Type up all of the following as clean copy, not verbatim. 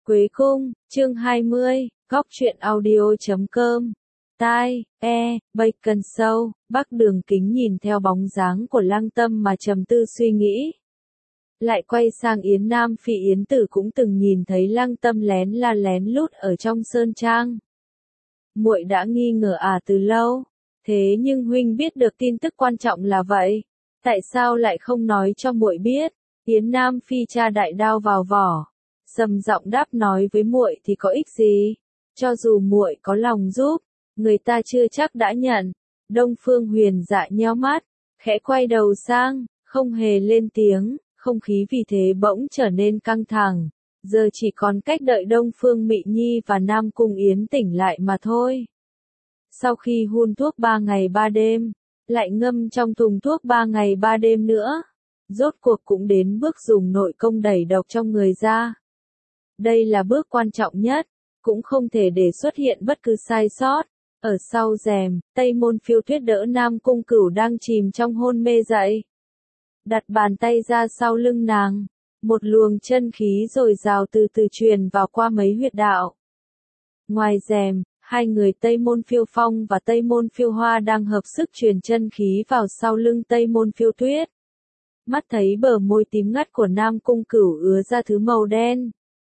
Quế cung, chương 20, góc truyện audio.com. Bacon Show, Bắc Đường Kính nhìn theo bóng dáng của Lăng Tâm mà trầm tư suy nghĩ. Lại quay sang Yến Nam Phi. Yến Tử cũng từng nhìn thấy Lăng Tâm lén la lén lút ở trong sơn trang. Muội đã nghi ngờ từ lâu, thế nhưng huynh biết được tin tức quan trọng là vậy, tại sao lại không nói cho muội biết? Yến Nam Phi tra đại đao vào vỏ, sầm giọng đáp, nói với muội thì có ích gì, cho dù muội có lòng giúp, người ta chưa chắc đã nhận. Đông Phương Huyền Dạ nheo mắt, khẽ quay đầu sang, không hề lên tiếng, không khí vì thế bỗng trở nên căng thẳng, giờ chỉ còn cách đợi Đông Phương Mị Nhi và Nam Cung Yến tỉnh lại mà thôi. Sau khi hun thuốc 3 ngày 3 đêm, lại ngâm trong thùng thuốc 3 ngày 3 đêm nữa, rốt cuộc cũng đến bước dùng nội công đẩy độc trong người ra. Đây là bước quan trọng nhất, cũng không thể để xuất hiện bất cứ sai sót. Ở sau rèm, Tây Môn Phiêu Tuyết đỡ Nam Cung Cửu đang chìm trong hôn mê dậy. Đặt bàn tay ra sau lưng nàng, một luồng chân khí dồi dào từ từ truyền vào qua mấy huyệt đạo. Ngoài rèm, hai người Tây Môn Phiêu Phong và Tây Môn Phiêu Hoa đang hợp sức truyền chân khí vào sau lưng Tây Môn Phiêu Tuyết. Mắt thấy bờ môi tím ngắt của Nam Cung Cửu ứa ra thứ màu đen.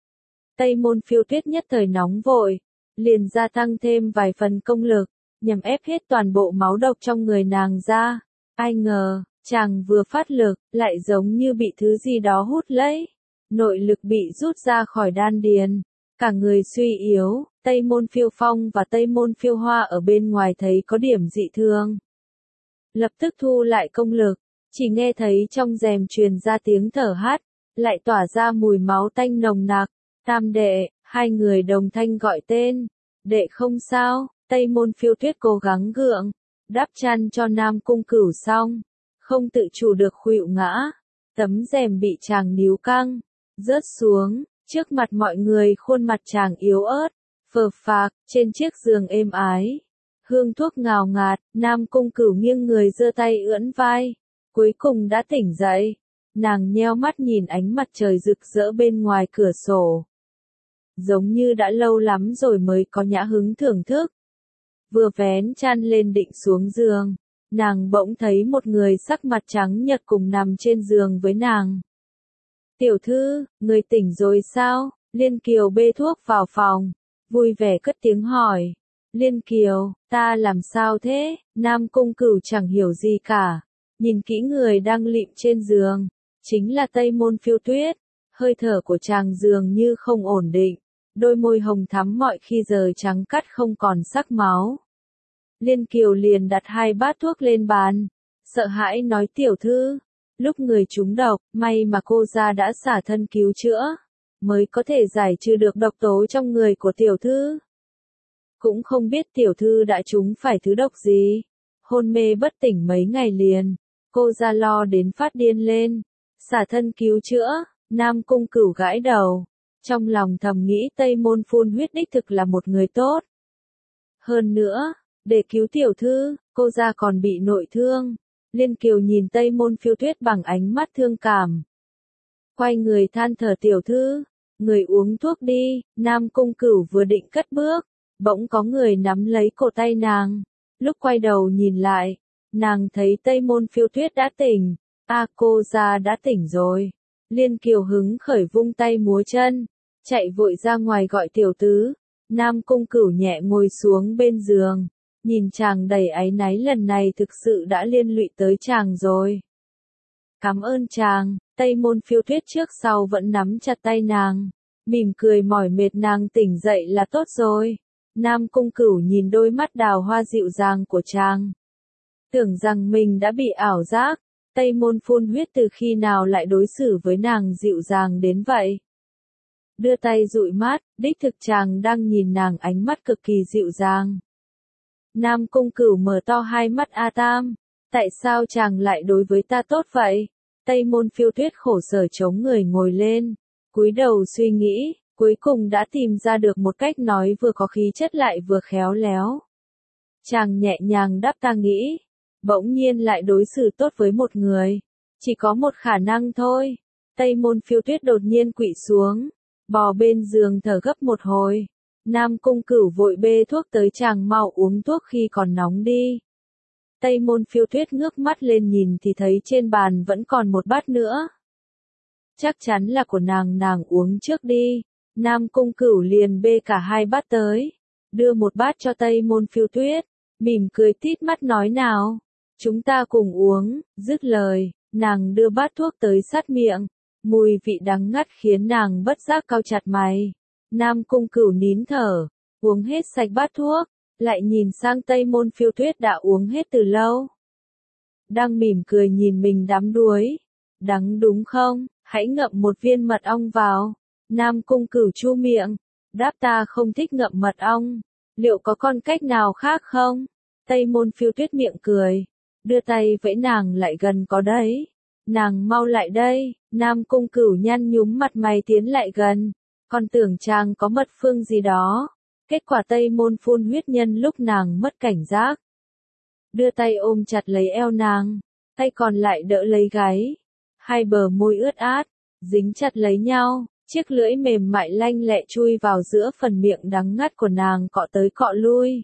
Tây Môn Phiêu Tuyết nhất thời nóng vội, liền gia tăng thêm vài phần công lực, nhằm ép hết toàn bộ máu độc trong người nàng ra. Ai ngờ, chàng vừa phát lực, lại giống như bị thứ gì đó hút lấy. Nội lực bị rút ra khỏi đan điền, cả người suy yếu. Tây Môn Phiêu Phong và Tây Môn Phiêu Hoa ở bên ngoài thấy có điểm dị thường, lập tức thu lại công lực, chỉ nghe thấy trong rèm truyền ra tiếng thở hắt, lại tỏa ra mùi máu tanh nồng nặc. Tam đệ, hai người đồng thanh gọi tên. Đệ không sao. Tây Môn Phiêu Tuyết cố gắng gượng, đắp chăn cho Nam Cung Cửu xong, không tự chủ được khuỵu ngã. Tấm rèm bị chàng níu căng, rớt xuống, trước mặt mọi người khuôn mặt chàng yếu ớt, phờ phạc, trên chiếc giường êm ái. Hương thuốc ngào ngạt, Nam Cung Cửu nghiêng người giơ tay ưỡn vai, cuối cùng đã tỉnh dậy. Nàng nheo mắt nhìn ánh mặt trời rực rỡ bên ngoài cửa sổ. Giống như đã lâu lắm rồi mới có nhã hứng thưởng thức. Vừa vén chăn lên định xuống giường, nàng bỗng thấy một người sắc mặt trắng nhợt cùng nằm trên giường với nàng. Tiểu thư, người tỉnh rồi sao? Liên Kiều bê thuốc vào phòng, vui vẻ cất tiếng hỏi. Liên Kiều, ta làm sao thế? Nam Cung Cửu chẳng hiểu gì cả, nhìn kỹ người đang lịm trên giường, chính là Tây Môn Phiêu Tuyết. Hơi thở của chàng dường như không ổn định, đôi môi hồng thắm mọi khi giờ trắng cắt không còn sắc máu. Liên Kiều liền đặt 2 bát thuốc lên bàn, sợ hãi nói, tiểu thư, lúc người trúng độc, may mà cô gia đã xả thân cứu chữa, mới có thể giải trừ được độc tố trong người của tiểu thư. Cũng không biết tiểu thư đã trúng phải thứ độc gì, hôn mê bất tỉnh mấy ngày liền, cô gia lo đến phát điên lên. Xả thân cứu chữa. Nam Cung Cửu gãi đầu, trong lòng thầm nghĩ Tây Môn phun huyết đích thực là một người tốt. Hơn nữa, để cứu tiểu thư, cô gia còn bị nội thương. Liên Kiều nhìn Tây Môn Phiêu Tuyết bằng ánh mắt thương cảm, quay người than thở, tiểu thư, người uống thuốc đi. Nam Cung Cửu vừa định cất bước, bỗng có người nắm lấy cổ tay nàng. Lúc quay đầu nhìn lại, nàng thấy Tây Môn Phiêu Tuyết đã tỉnh. Cô gia đã tỉnh rồi. Liên Kiều hứng khởi vung tay múa chân, chạy vội ra ngoài gọi tiểu tứ. Nam Cung Cửu nhẹ ngồi xuống bên giường, nhìn chàng đầy áy náy, lần này thực sự đã liên lụy tới chàng rồi. Cảm ơn chàng. Tây Môn Phiêu Tuyết trước sau vẫn nắm chặt tay nàng, mỉm cười mỏi mệt, nàng tỉnh dậy là tốt rồi. Nam Cung Cửu nhìn đôi mắt đào hoa dịu dàng của chàng, tưởng rằng mình đã bị ảo giác. Tây Môn phun huyết từ khi nào lại đối xử với nàng dịu dàng đến vậy? Đưa tay dụi mắt, đích thực chàng đang nhìn nàng ánh mắt cực kỳ dịu dàng. Nam Cung Cửu mở to hai mắt, Tam, tại sao chàng lại đối với ta tốt vậy? Tây Môn Phiêu Tuyết khổ sở chống người ngồi lên, cúi đầu suy nghĩ, cuối cùng đã tìm ra được một cách nói vừa có khí chất lại vừa khéo léo. Chàng nhẹ nhàng đáp, ta nghĩ, bỗng nhiên lại đối xử tốt với một người, chỉ có một khả năng thôi. Tây Môn Phiêu Tuyết đột nhiên quỵ xuống, bò bên giường thở gấp một hồi. Nam Cung Cửu vội bê thuốc tới chàng mau uống thuốc khi còn nóng đi. Tây Môn Phiêu Tuyết ngước mắt lên nhìn thì thấy trên bàn vẫn còn một bát nữa. Chắc chắn là của nàng uống trước đi. Nam Cung Cửu liền bê cả hai bát tới, đưa một bát cho Tây Môn Phiêu Tuyết, mỉm cười tít mắt nói nào, chúng ta cùng uống, dứt lời, nàng đưa bát thuốc tới sát miệng, mùi vị đắng ngắt khiến nàng bất giác cau chặt mày. Nam Cung Cửu nín thở, uống hết sạch bát thuốc, lại nhìn sang Tây Môn Phiêu Tuyết đã uống hết từ lâu. Đang mỉm cười nhìn mình đắm đuối, đắng đúng không, hãy ngậm một viên mật ong vào. Nam Cung Cửu chu miệng, đáp ta không thích ngậm mật ong, liệu có con cách nào khác không? Tây Môn Phiêu Tuyết miệng cười, đưa tay vẫy nàng lại gần có đấy, nàng mau lại đây. Nam Cung Cửu nhăn nhúm mặt mày tiến lại gần, còn tưởng chàng có mật phương gì đó, kết quả Tây Môn phun huyết nhân lúc nàng mất cảnh giác. Đưa tay ôm chặt lấy eo nàng, tay còn lại đỡ lấy gáy, hai bờ môi ướt át, dính chặt lấy nhau. Chiếc lưỡi mềm mại lanh lẹ chui vào giữa phần miệng đắng ngắt của nàng cọ tới cọ lui.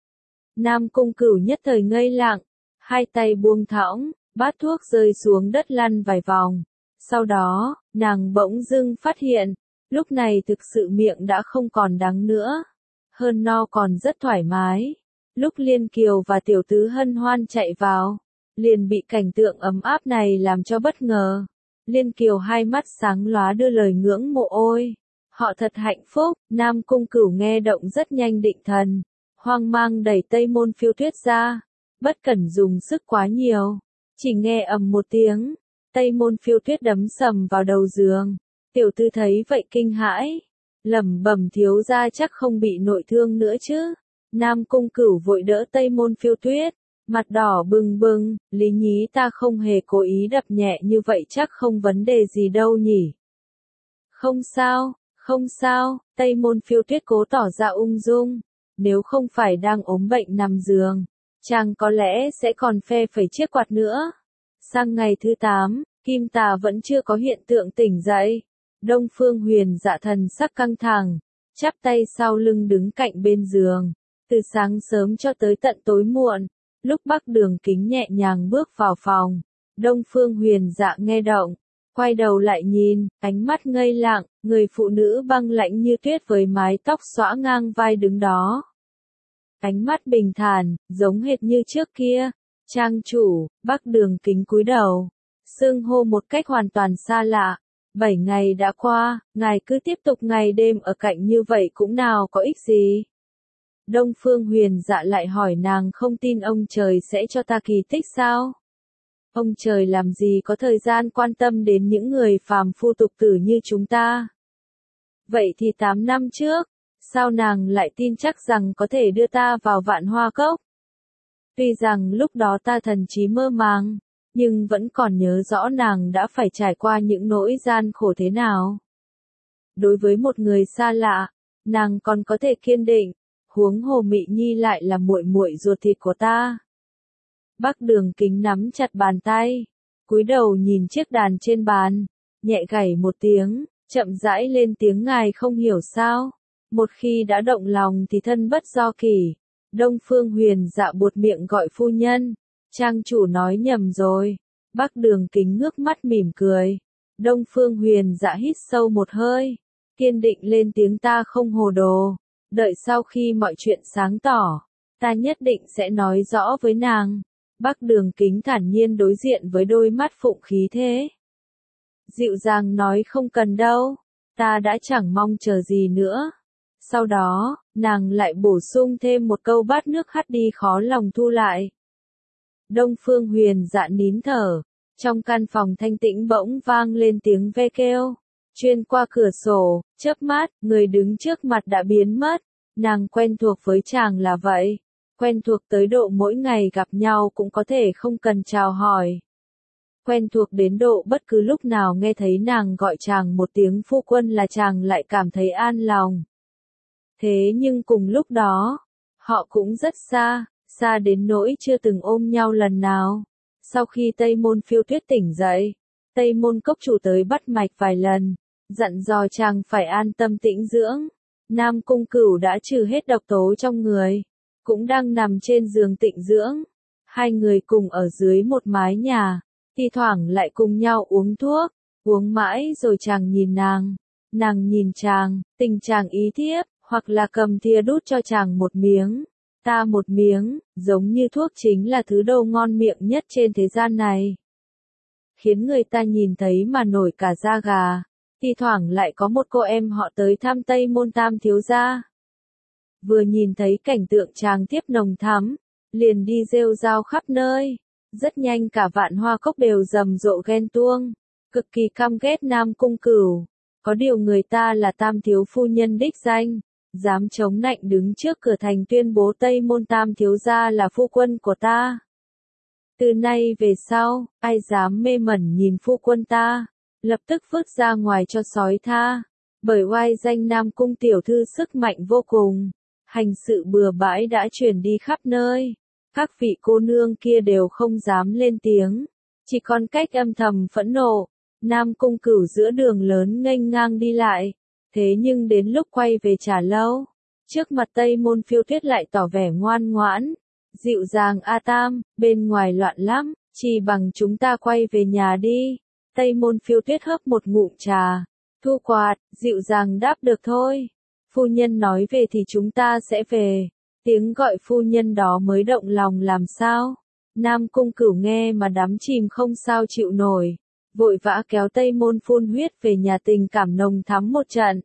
Nam Cung Cửu nhất thời ngây lặng, hai tay buông thõng, bát thuốc rơi xuống đất lăn vài vòng. Sau đó, nàng bỗng dưng phát hiện, lúc này thực sự miệng đã không còn đắng nữa. Hơn no còn rất thoải mái. Lúc Liên Kiều và Tiểu Tứ hân hoan chạy vào, liền bị cảnh tượng ấm áp này làm cho bất ngờ. Liên Kiều hai mắt sáng lóa đưa lời ngưỡng mộ ôi. Họ thật hạnh phúc. Nam Cung Cửu nghe động rất nhanh định thần. Hoang mang đẩy Tây Môn Phiêu Tuyết ra. Bất cẩn dùng sức quá nhiều. Chỉ nghe ầm một tiếng. Tây Môn Phiêu Tuyết đấm sầm vào đầu giường. Tiểu Tư thấy vậy kinh hãi. Lẩm bẩm thiếu gia chắc không bị nội thương nữa chứ. Nam Cung Cửu vội đỡ Tây Môn Phiêu Tuyết. Mặt đỏ bừng bừng, Lý Nhí ta không hề cố ý đập nhẹ như vậy chắc không vấn đề gì đâu nhỉ. Không sao, Tây Môn Phiêu Tuyết cố tỏ ra ung dung. Nếu không phải đang ốm bệnh nằm giường, chàng có lẽ sẽ còn phe phẩy chiếc quạt nữa. Sang ngày thứ 8, Kim Tà vẫn chưa có hiện tượng tỉnh dậy. Đông Phương Huyền Dạ thần sắc căng thẳng, chắp tay sau lưng đứng cạnh bên giường. Từ sáng sớm cho tới tận tối muộn. Lúc Bắc Đường Kính nhẹ nhàng bước vào phòng, Đông Phương Huyền Dạ nghe động, quay đầu lại nhìn, ánh mắt ngây lặng, người phụ nữ băng lãnh như tuyết với mái tóc xõa ngang vai đứng đó. Ánh mắt bình thản, giống hệt như trước kia. Trang chủ, Bắc Đường Kính cúi đầu, xưng hô một cách hoàn toàn xa lạ. 7 ngày đã qua, ngài cứ tiếp tục ngày đêm ở cạnh như vậy cũng nào có ích gì. Đông Phương Huyền Dạ lại hỏi nàng không tin ông trời sẽ cho ta kỳ tích sao? Ông trời làm gì có thời gian quan tâm đến những người phàm phu tục tử như chúng ta? Vậy thì 8 năm trước, sao nàng lại tin chắc rằng có thể đưa ta vào Vạn Hoa Cốc? Tuy rằng lúc đó ta thần trí mơ màng, nhưng vẫn còn nhớ rõ nàng đã phải trải qua những nỗi gian khổ thế nào. Đối với một người xa lạ, nàng còn có thể kiên định. Huống hồ Mị Nhi lại là muội muội ruột thịt của ta. Bắc Đường Kính nắm chặt bàn tay, cúi đầu nhìn chiếc đàn trên bàn, nhẹ gảy một tiếng, chậm rãi lên tiếng ngài không hiểu sao. Một khi đã động lòng thì thân bất do kỷ. Đông Phương Huyền Dạ buột miệng gọi phu nhân. Trang chủ nói nhầm rồi. Bắc Đường Kính ngước mắt mỉm cười. Đông Phương Huyền Dạ hít sâu một hơi, kiên định lên tiếng ta không hồ đồ. Đợi sau khi mọi chuyện sáng tỏ, ta nhất định sẽ nói rõ với nàng. Bắc Đường Kính thản nhiên đối diện với đôi mắt phụng khí thế. Dịu dàng nói không cần đâu, ta đã chẳng mong chờ gì nữa. Sau đó, nàng lại bổ sung thêm một câu bát nước hắt đi khó lòng thu lại. Đông Phương Huyền Dạ nín thở, trong căn phòng thanh tĩnh bỗng vang lên tiếng ve kêu. Xuyên qua cửa sổ, chớp mắt, người đứng trước mặt đã biến mất. Nàng quen thuộc với chàng là vậy. Quen thuộc tới độ mỗi ngày gặp nhau cũng có thể không cần chào hỏi. Quen thuộc đến độ bất cứ lúc nào nghe thấy nàng gọi chàng một tiếng phu quân là chàng lại cảm thấy an lòng. Thế nhưng cùng lúc đó, họ cũng rất xa, xa đến nỗi chưa từng ôm nhau lần nào. Sau khi Tây Môn Phiêu Tuyết tỉnh dậy, Tây Môn Cốc chủ tới bắt mạch vài lần, dặn dò chàng phải an tâm tĩnh dưỡng. Nam Cung Cửu đã trừ hết độc tố trong người, cũng đang nằm trên giường tịnh dưỡng. Hai người cùng ở dưới một mái nhà, thi thoảng lại cùng nhau uống thuốc, uống mãi rồi chàng nhìn nàng nhìn chàng, tình chàng ý thiếp, hoặc là cầm thìa đút cho chàng một miếng, ta một miếng, giống như thuốc chính là thứ đồ ngon miệng nhất trên thế gian này. Khiến người ta nhìn thấy mà nổi cả da gà. Thi thoảng lại có một cô em họ tới thăm Tây Môn Tam thiếu gia. Vừa nhìn thấy cảnh tượng chàng thiếp nồng thắm, liền đi rêu rao khắp nơi. Rất nhanh cả Vạn Hoa Cốc đều rầm rộ ghen tuông, cực kỳ căm ghét Nam Cung Cửu. Có điều người ta là Tam thiếu phu nhân đích danh, dám chống nạnh đứng trước cửa thành tuyên bố Tây Môn Tam thiếu gia là phu quân của ta. Từ nay về sau, ai dám mê mẩn nhìn phu quân ta, lập tức vứt ra ngoài cho sói tha. Bởi oai danh Nam Cung tiểu thư sức mạnh vô cùng, hành sự bừa bãi đã truyền đi khắp nơi. Các vị cô nương kia đều không dám lên tiếng, chỉ còn cách âm thầm phẫn nộ. Nam Cung Cửu giữa đường lớn nghênh ngang đi lại, thế nhưng đến lúc quay về Trà Lâu, trước mặt Tây Môn Phiêu Tuyết lại tỏ vẻ ngoan ngoãn, dịu dàng. A Tam, bên ngoài loạn lắm, chỉ bằng chúng ta quay về nhà đi. Tây Môn Phiêu Tuyết hớp một ngụm trà, thu quạt, dịu dàng đáp được thôi. Phu nhân nói về thì chúng ta sẽ về. Tiếng gọi phu nhân đó mới động lòng làm sao. Nam Cung Cửu nghe mà đắm chìm không sao chịu nổi, vội vã kéo Tây Môn phun huyết về nhà, tình cảm nồng thắm một trận.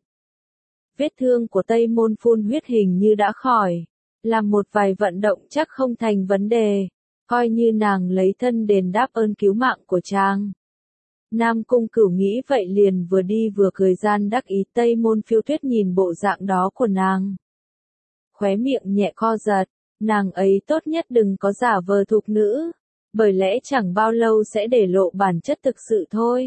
Vết thương của Tây Môn phun huyết hình như đã khỏi, làm một vài vận động chắc không thành vấn đề, coi như nàng lấy thân đền đáp ơn cứu mạng của chàng. Nam Cung Cửu nghĩ vậy liền vừa đi vừa cười gian đắc ý. Tây Môn Phiêu Tuyết nhìn bộ dạng đó của nàng, khóe miệng nhẹ co giật, nàng ấy tốt nhất đừng có giả vờ thục nữ, bởi lẽ chẳng bao lâu sẽ để lộ bản chất thực sự thôi.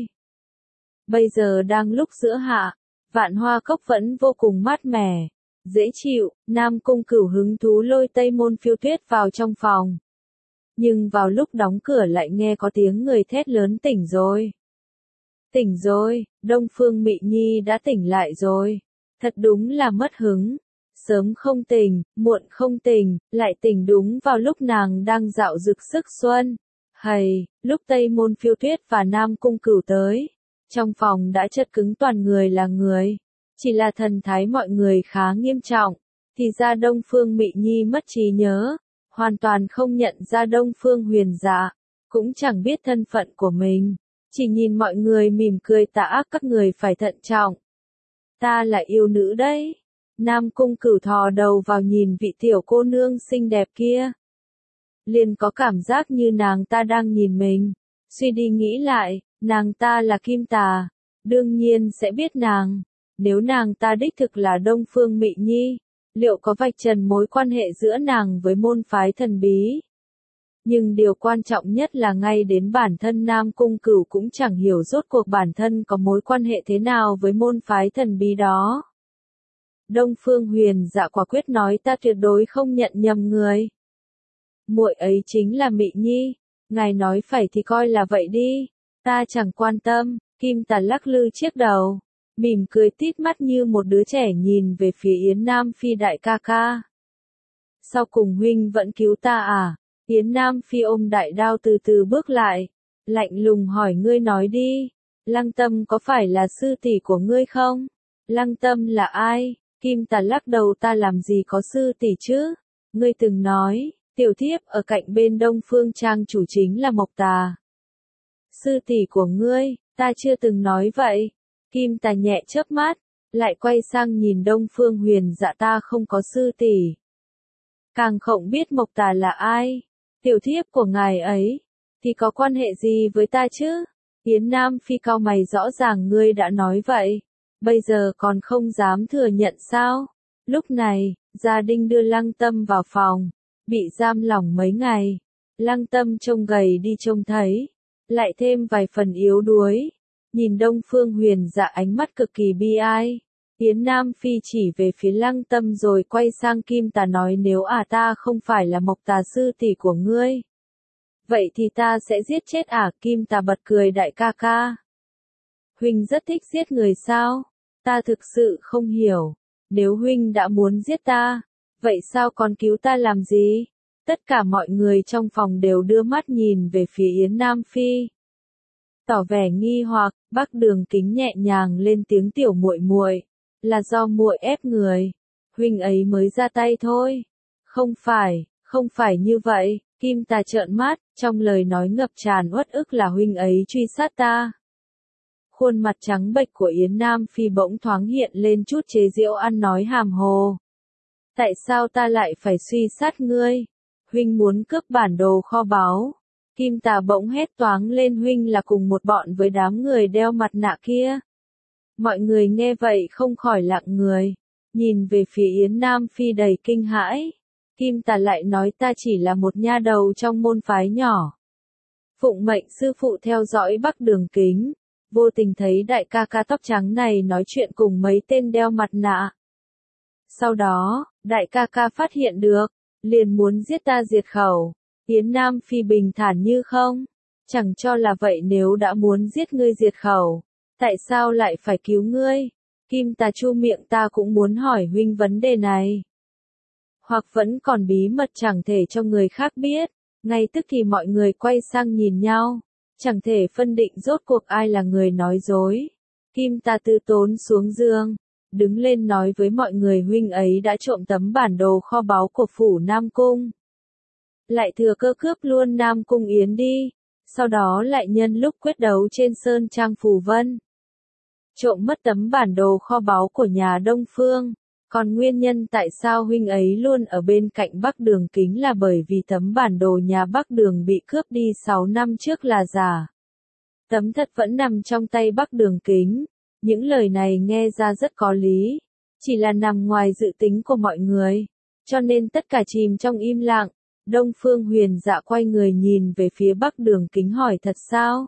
Bây giờ đang lúc giữa hạ, Vạn Hoa Cốc vẫn vô cùng mát mẻ, dễ chịu. Nam Cung Cửu hứng thú lôi Tây Môn Phiêu Tuyết vào trong phòng. Nhưng vào lúc đóng cửa lại nghe có tiếng người thét lớn: tỉnh rồi! Tỉnh rồi, Đông Phương Mị Nhi đã tỉnh lại rồi. Thật đúng là mất hứng. Sớm không tỉnh, muộn không tỉnh, lại tỉnh đúng vào lúc nàng đang dạo dực sức xuân. Hầy, lúc Tây Môn Phiêu Tuyết và Nam Cung Cửu tới, trong phòng đã chật cứng toàn người là người. Chỉ là thần thái mọi người khá nghiêm trọng. Thì ra Đông Phương Mị Nhi mất trí nhớ, hoàn toàn không nhận ra Đông Phương Huyền Dạ, cũng chẳng biết thân phận của mình. Chỉ nhìn mọi người mỉm cười tà ác: các người phải thận trọng. Ta là yêu nữ đấy. Nam Cung Cửu thò đầu vào nhìn vị tiểu cô nương xinh đẹp kia, liền có cảm giác như nàng ta đang nhìn mình. Suy đi nghĩ lại, nàng ta là Kim Tà, đương nhiên sẽ biết nàng. Nếu nàng ta đích thực là Đông Phương Mị Nhi, liệu có vạch trần mối quan hệ giữa nàng với môn phái thần bí? Nhưng điều quan trọng nhất là ngay đến bản thân Nam Cung Cửu cũng chẳng hiểu rốt cuộc bản thân có mối quan hệ thế nào với môn phái thần bí đó. Đông Phương Huyền Dạ quả quyết nói: ta tuyệt đối không nhận nhầm người. Muội ấy chính là Mị Nhi, ngài nói phải thì coi là vậy đi, ta chẳng quan tâm. Kim Tà lắc lư chiếc đầu, mỉm cười tít mắt như một đứa trẻ nhìn về phía Yến Nam Phi: đại ca ca, sau cùng huynh vẫn cứu ta à? Yến Nam Phi ôm đại đao từ từ bước lại, lạnh lùng hỏi: ngươi nói đi, Lăng Tâm có phải là sư tỷ của ngươi không? Lăng Tâm là ai? Kim Tà lắc đầu: ta làm gì có sư tỷ chứ? Ngươi từng nói, tiểu thiếp ở cạnh bên Đông Phương Trang chủ chính là Mộc Tà. Sư tỷ của ngươi, ta chưa từng nói vậy. Kim Tà nhẹ chớp mắt, lại quay sang nhìn Đông Phương Huyền Dạ: ta không có sư tỷ, càng không biết Mộc Tà là ai. Tiểu thiếp của ngài ấy, thì có quan hệ gì với ta chứ? Yến Nam Phi cau mày: rõ ràng ngươi đã nói vậy, bây giờ còn không dám thừa nhận sao? Lúc này, gia đình đưa Lăng Tâm vào phòng, bị giam lỏng mấy ngày. Lăng Tâm trông gầy đi trông thấy, lại thêm vài phần yếu đuối. Nhìn Đông Phương Huyền Dạ ánh mắt cực kỳ bi ai. Yến Nam Phi chỉ về phía Lăng Tâm rồi quay sang Kim Tà nói: nếu ta không phải là Mộc Tà sư tỷ của ngươi, vậy thì ta sẽ giết chết Kim Tà bật cười: đại ca ca, Huynh rất thích giết người sao? Ta thực sự không hiểu. Nếu huynh đã muốn giết ta, vậy sao còn cứu ta làm gì? Tất cả mọi người trong phòng đều đưa mắt nhìn về phía Yến Nam Phi. Tỏ vẻ nghi hoặc, Bắc Đường Kính nhẹ nhàng lên tiếng, tiểu muội muội, là do muội ép người, huynh ấy mới ra tay thôi. Không phải như vậy. Kim Tà trợn mắt, trong lời nói ngập tràn uất ức, là huynh ấy truy sát ta. Khuôn mặt trắng bệch của Yến Nam Phi bỗng thoáng hiện lên chút chế giễu, ăn nói hàm hồ. Tại sao ta lại phải suy sát ngươi? Huynh muốn cướp bản đồ kho báu. Kim Tà bỗng hét toáng lên, huynh là cùng một bọn với đám người đeo mặt nạ kia. Mọi người nghe vậy không khỏi lặng người, nhìn về phía Yến Nam Phi đầy kinh hãi. Kim Tà lại nói, ta chỉ là một nha đầu trong môn phái nhỏ. Phụng mệnh sư phụ theo dõi Bắc Đường Kính, vô tình thấy đại ca ca tóc trắng này nói chuyện cùng mấy tên đeo mặt nạ. Sau đó, đại ca ca phát hiện được, liền muốn giết ta diệt khẩu. Yến Nam Phi bình thản như không, chẳng cho là vậy, nếu đã muốn giết ngươi diệt khẩu, tại sao lại phải cứu ngươi? Kim Tà chu miệng, ta cũng muốn hỏi huynh vấn đề này. Hoặc vẫn còn bí mật chẳng thể cho người khác biết. Ngay tức thì mọi người quay sang nhìn nhau, chẳng thể phân định rốt cuộc ai là người nói dối. Kim Tà từ tốn xuống giường, đứng lên nói với mọi người, huynh ấy đã trộm tấm bản đồ kho báu của phủ Nam Cung. Lại thừa cơ cướp luôn Nam Cung Yến đi, sau đó lại nhân lúc quyết đấu trên Sơn Trang Phù Vân, trộm mất tấm bản đồ kho báu của nhà Đông Phương. Còn nguyên nhân tại sao huynh ấy luôn ở bên cạnh Bắc Đường Kính là bởi vì tấm bản đồ nhà Bắc Đường bị cướp đi 6 năm trước là giả. Tấm thật vẫn nằm trong tay Bắc Đường Kính. Những lời này nghe ra rất có lý, chỉ là nằm ngoài dự tính của mọi người, cho nên tất cả chìm trong im lặng. Đông Phương Huyền Dạ quay người nhìn về phía Bắc Đường Kính hỏi, thật sao?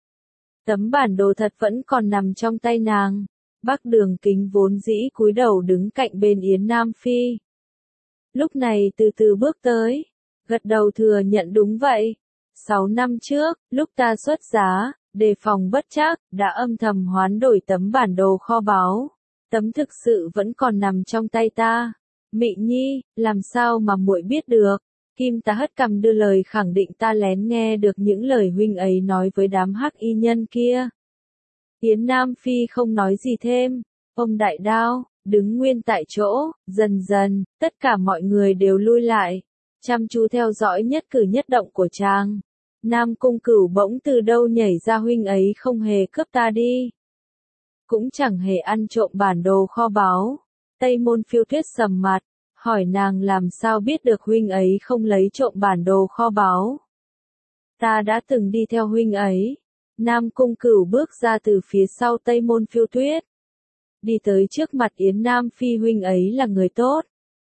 Tấm bản đồ thật vẫn còn nằm trong tay nàng. Bắc Đường Kính vốn dĩ cúi đầu đứng cạnh bên Yến Nam Phi, lúc này từ từ bước tới, gật đầu thừa nhận, đúng vậy. 6 năm trước, lúc ta xuất giá, đề phòng bất trắc, đã âm thầm hoán đổi tấm bản đồ kho báu. Tấm thực sự vẫn còn nằm trong tay ta. Mị Nhi, làm sao mà muội biết được? Kim Tà hất cằm đưa lời khẳng định, ta lén nghe được những lời huynh ấy nói với đám hắc y nhân kia. Yến Nam Phi không nói gì thêm, ôm đại đao, đứng nguyên tại chỗ. Dần dần, tất cả mọi người đều lui lại, chăm chú theo dõi nhất cử nhất động của chàng. Nam Cung Cửu bỗng từ đâu nhảy ra, huynh ấy không hề cướp ta đi, cũng chẳng hề ăn trộm bản đồ kho báu. Tây Môn Phiêu Tuyết sầm mặt, hỏi nàng làm sao biết được huynh ấy không lấy trộm bản đồ kho báu. Ta đã từng đi theo huynh ấy. Nam Cung Cửu bước ra từ phía sau Tây Môn Phiêu Tuyết, đi tới trước mặt Yến Nam Phi, huynh ấy là người tốt.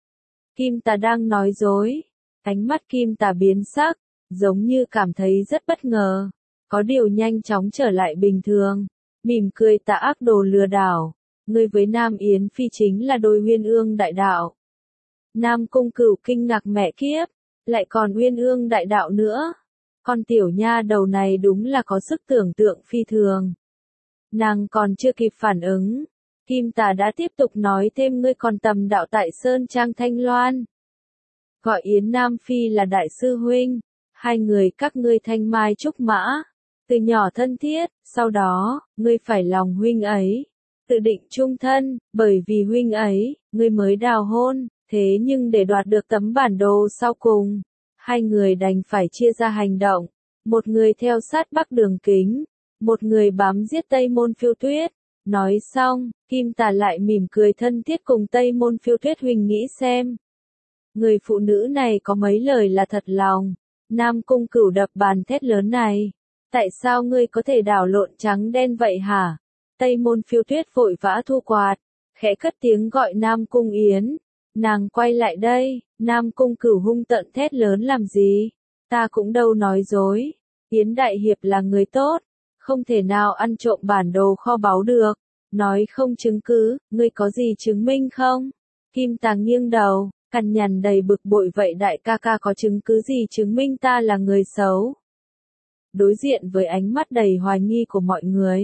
Kim Tà đang nói dối. Ánh mắt Kim Tà biến sắc, giống như cảm thấy rất bất ngờ, có điều nhanh chóng trở lại bình thường, mỉm cười, tà ác đồ lừa đảo, ngươi với Nam Yến Phi chính là đôi uyên ương đại đạo. Nam Cung Cửu kinh ngạc, mẹ kiếp, lại còn uyên ương đại đạo nữa. Con tiểu nha đầu này đúng là có sức tưởng tượng phi thường. Nàng còn chưa kịp phản ứng, Kim Tà đã tiếp tục nói thêm, ngươi còn tầm đạo tại Sơn Trang Thanh Loan. Gọi Yến Nam Phi là đại sư huynh, hai người các ngươi thanh mai trúc mã, từ nhỏ thân thiết, sau đó, ngươi phải lòng huynh ấy, tự định chung thân, bởi vì huynh ấy, ngươi mới đào hôn, thế nhưng để đoạt được tấm bản đồ sau cùng, hai người đành phải chia ra hành động, một người theo sát Bắc Đường Kính, một người bám giết Tây Môn Phiêu Tuyết. Nói xong, Kim Tà lại mỉm cười thân thiết cùng Tây Môn Phiêu Tuyết, huynh nghĩ xem, người phụ nữ này có mấy lời là thật lòng. Nam Cung Cửu đập bàn thét lớn, này, tại sao ngươi có thể đảo lộn trắng đen vậy hả? Tây Môn Phiêu Tuyết vội vã thu quạt, khẽ cất tiếng gọi Nam Cung Yến. Nàng quay lại đây. Nam Cung Cửu hung tợn thét lớn, làm gì? Ta cũng đâu nói dối. Yến đại hiệp là người tốt, không thể nào ăn trộm bản đồ kho báu được. Nói không chứng cứ, ngươi có gì chứng minh không? Kim Tà nghiêng đầu, cằn nhằn đầy bực bội, vậy đại ca ca có chứng cứ gì chứng minh ta là người xấu? Đối diện với ánh mắt đầy hoài nghi của mọi người,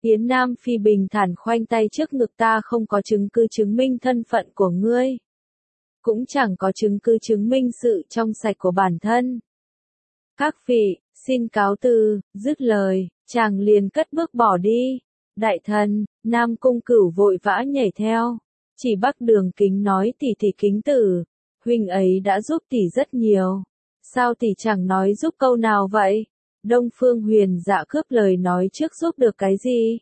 Yến Nam Phi bình thản khoanh tay trước ngực, ta không có chứng cứ chứng minh thân phận của ngươi. Cũng chẳng có chứng cứ chứng minh sự trong sạch của bản thân. Các vị, xin cáo từ, dứt lời, chàng liền cất bước bỏ đi. Đại thần, Nam Cung Cửu vội vã nhảy theo. Chỉ Bắc Đường Kính nói, tỷ tỷ Kính Tử, huynh ấy đã giúp tỷ rất nhiều. Sao tỷ chẳng nói giúp câu nào vậy? Đông Phương Huyền Dạ cướp lời nói trước, giúp được cái gì?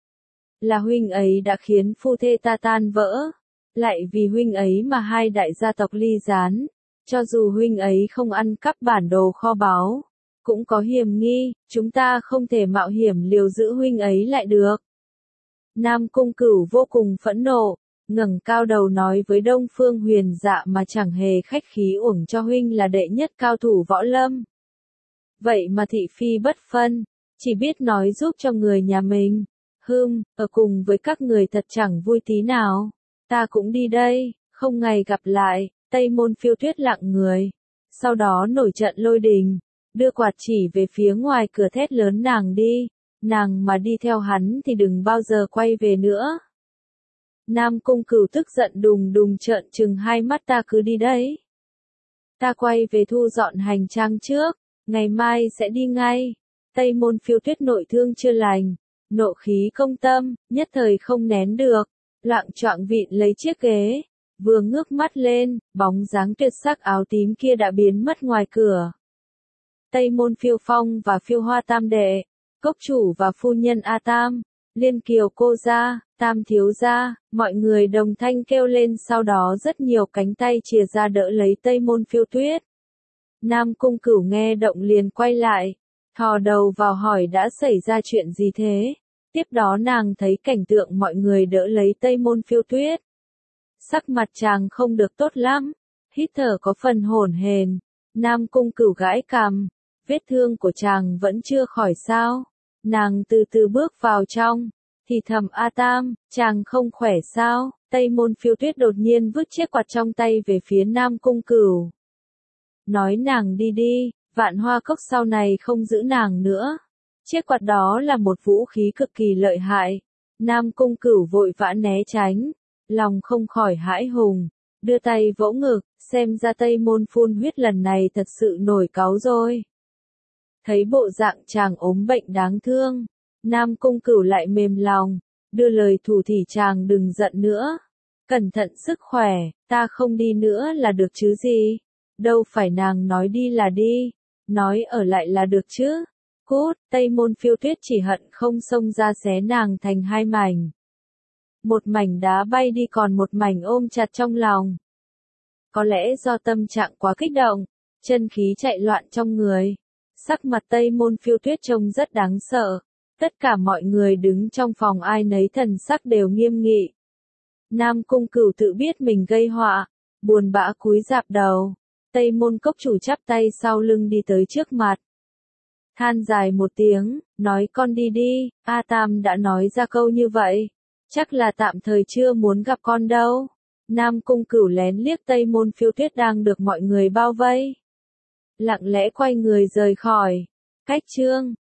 Là huynh ấy đã khiến phu thê ta tan vỡ. Lại vì huynh ấy mà hai đại gia tộc ly gián. Cho dù huynh ấy không ăn cắp bản đồ kho báu, cũng có hiểm nghi, chúng ta không thể mạo hiểm liều giữ huynh ấy lại được. Nam Cung Cửu vô cùng phẫn nộ, ngẩng cao đầu nói với Đông Phương Huyền Dạ, mà chẳng hề khách khí, uổng cho huynh là đệ nhất cao thủ võ lâm. Vậy mà thị phi bất phân, chỉ biết nói giúp cho người nhà mình. Ở cùng với các người thật chẳng vui tí nào. Ta cũng đi đây, không ngày gặp lại. Tây Môn Phiêu Tuyết lặng người. Sau đó nổi trận lôi đình, đưa quạt chỉ về phía ngoài cửa thét lớn, nàng đi. Nàng mà đi theo hắn thì đừng bao giờ quay về nữa. Nam Cung Cửu tức giận đùng đùng trợn trừng hai mắt, ta cứ đi đấy. Ta quay về thu dọn hành trang trước, ngày mai sẽ đi ngay. Tây Môn Phiêu Tuyết nội thương chưa lành, nộ khí công tâm, nhất thời không nén được, loạng choạng vịn lấy chiếc ghế, vừa ngước mắt lên, bóng dáng tuyệt sắc áo tím kia đã biến mất ngoài cửa. Tây Môn Phiêu Phong và Phiêu Hoa tam đệ, cốc chủ và phu nhân A Tam, Liên Kiều cô gia, Tam thiếu gia, mọi người đồng thanh kêu lên, sau đó rất nhiều cánh tay chìa ra đỡ lấy Tây Môn Phiêu Tuyết. Nam Cung Cửu nghe động liền quay lại, thò đầu vào hỏi đã xảy ra chuyện gì thế. Tiếp đó nàng thấy cảnh tượng mọi người đỡ lấy Tây Môn Phiêu Tuyết. Sắc mặt chàng không được tốt lắm, hít thở có phần hổn hển. Nam Cung Cửu gãi cằm, vết thương của chàng vẫn chưa khỏi sao. Nàng từ từ bước vào trong, thì thầm, A Tam, chàng không khỏe sao? Tây Môn Phiêu Tuyết đột nhiên vứt chiếc quạt trong tay về phía Nam Cung Cửu. Nói nàng đi đi, Vạn Hoa Cốc sau này không giữ nàng nữa. Chiếc quạt đó là một vũ khí cực kỳ lợi hại. Nam Cung Cửu vội vã né tránh, lòng không khỏi hãi hùng, đưa tay vỗ ngực, xem ra Tây Môn phun huyết lần này thật sự nổi cáu rồi. Thấy bộ dạng chàng ốm bệnh đáng thương, Nam Cung Cửu lại mềm lòng, đưa lời thủ thỉ, chàng đừng giận nữa. Cẩn thận sức khỏe, ta không đi nữa là được chứ gì. Đâu phải nàng nói đi là đi, nói ở lại là được chứ. Cút, Tây Môn Phiêu Tuyết chỉ hận không xông ra xé nàng thành hai mảnh. Một mảnh đá bay đi, còn một mảnh ôm chặt trong lòng. Có lẽ do tâm trạng quá kích động, chân khí chạy loạn trong người. Sắc mặt Tây Môn Phiêu Tuyết trông rất đáng sợ. Tất cả mọi người đứng trong phòng ai nấy thần sắc đều nghiêm nghị. Nam Cung Cửu tự biết mình gây họa, buồn bã cúi rạp đầu. Tây Môn Cốc chủ chắp tay sau lưng đi tới trước mặt. Than dài một tiếng, nói con đi đi, A Tam đã nói ra câu như vậy. Chắc là tạm thời chưa muốn gặp con đâu. Nam Cung Cửu lén liếc Tây Môn Phiêu Tuyết đang được mọi người bao vây. Lặng lẽ quay người rời khỏi. Cách chương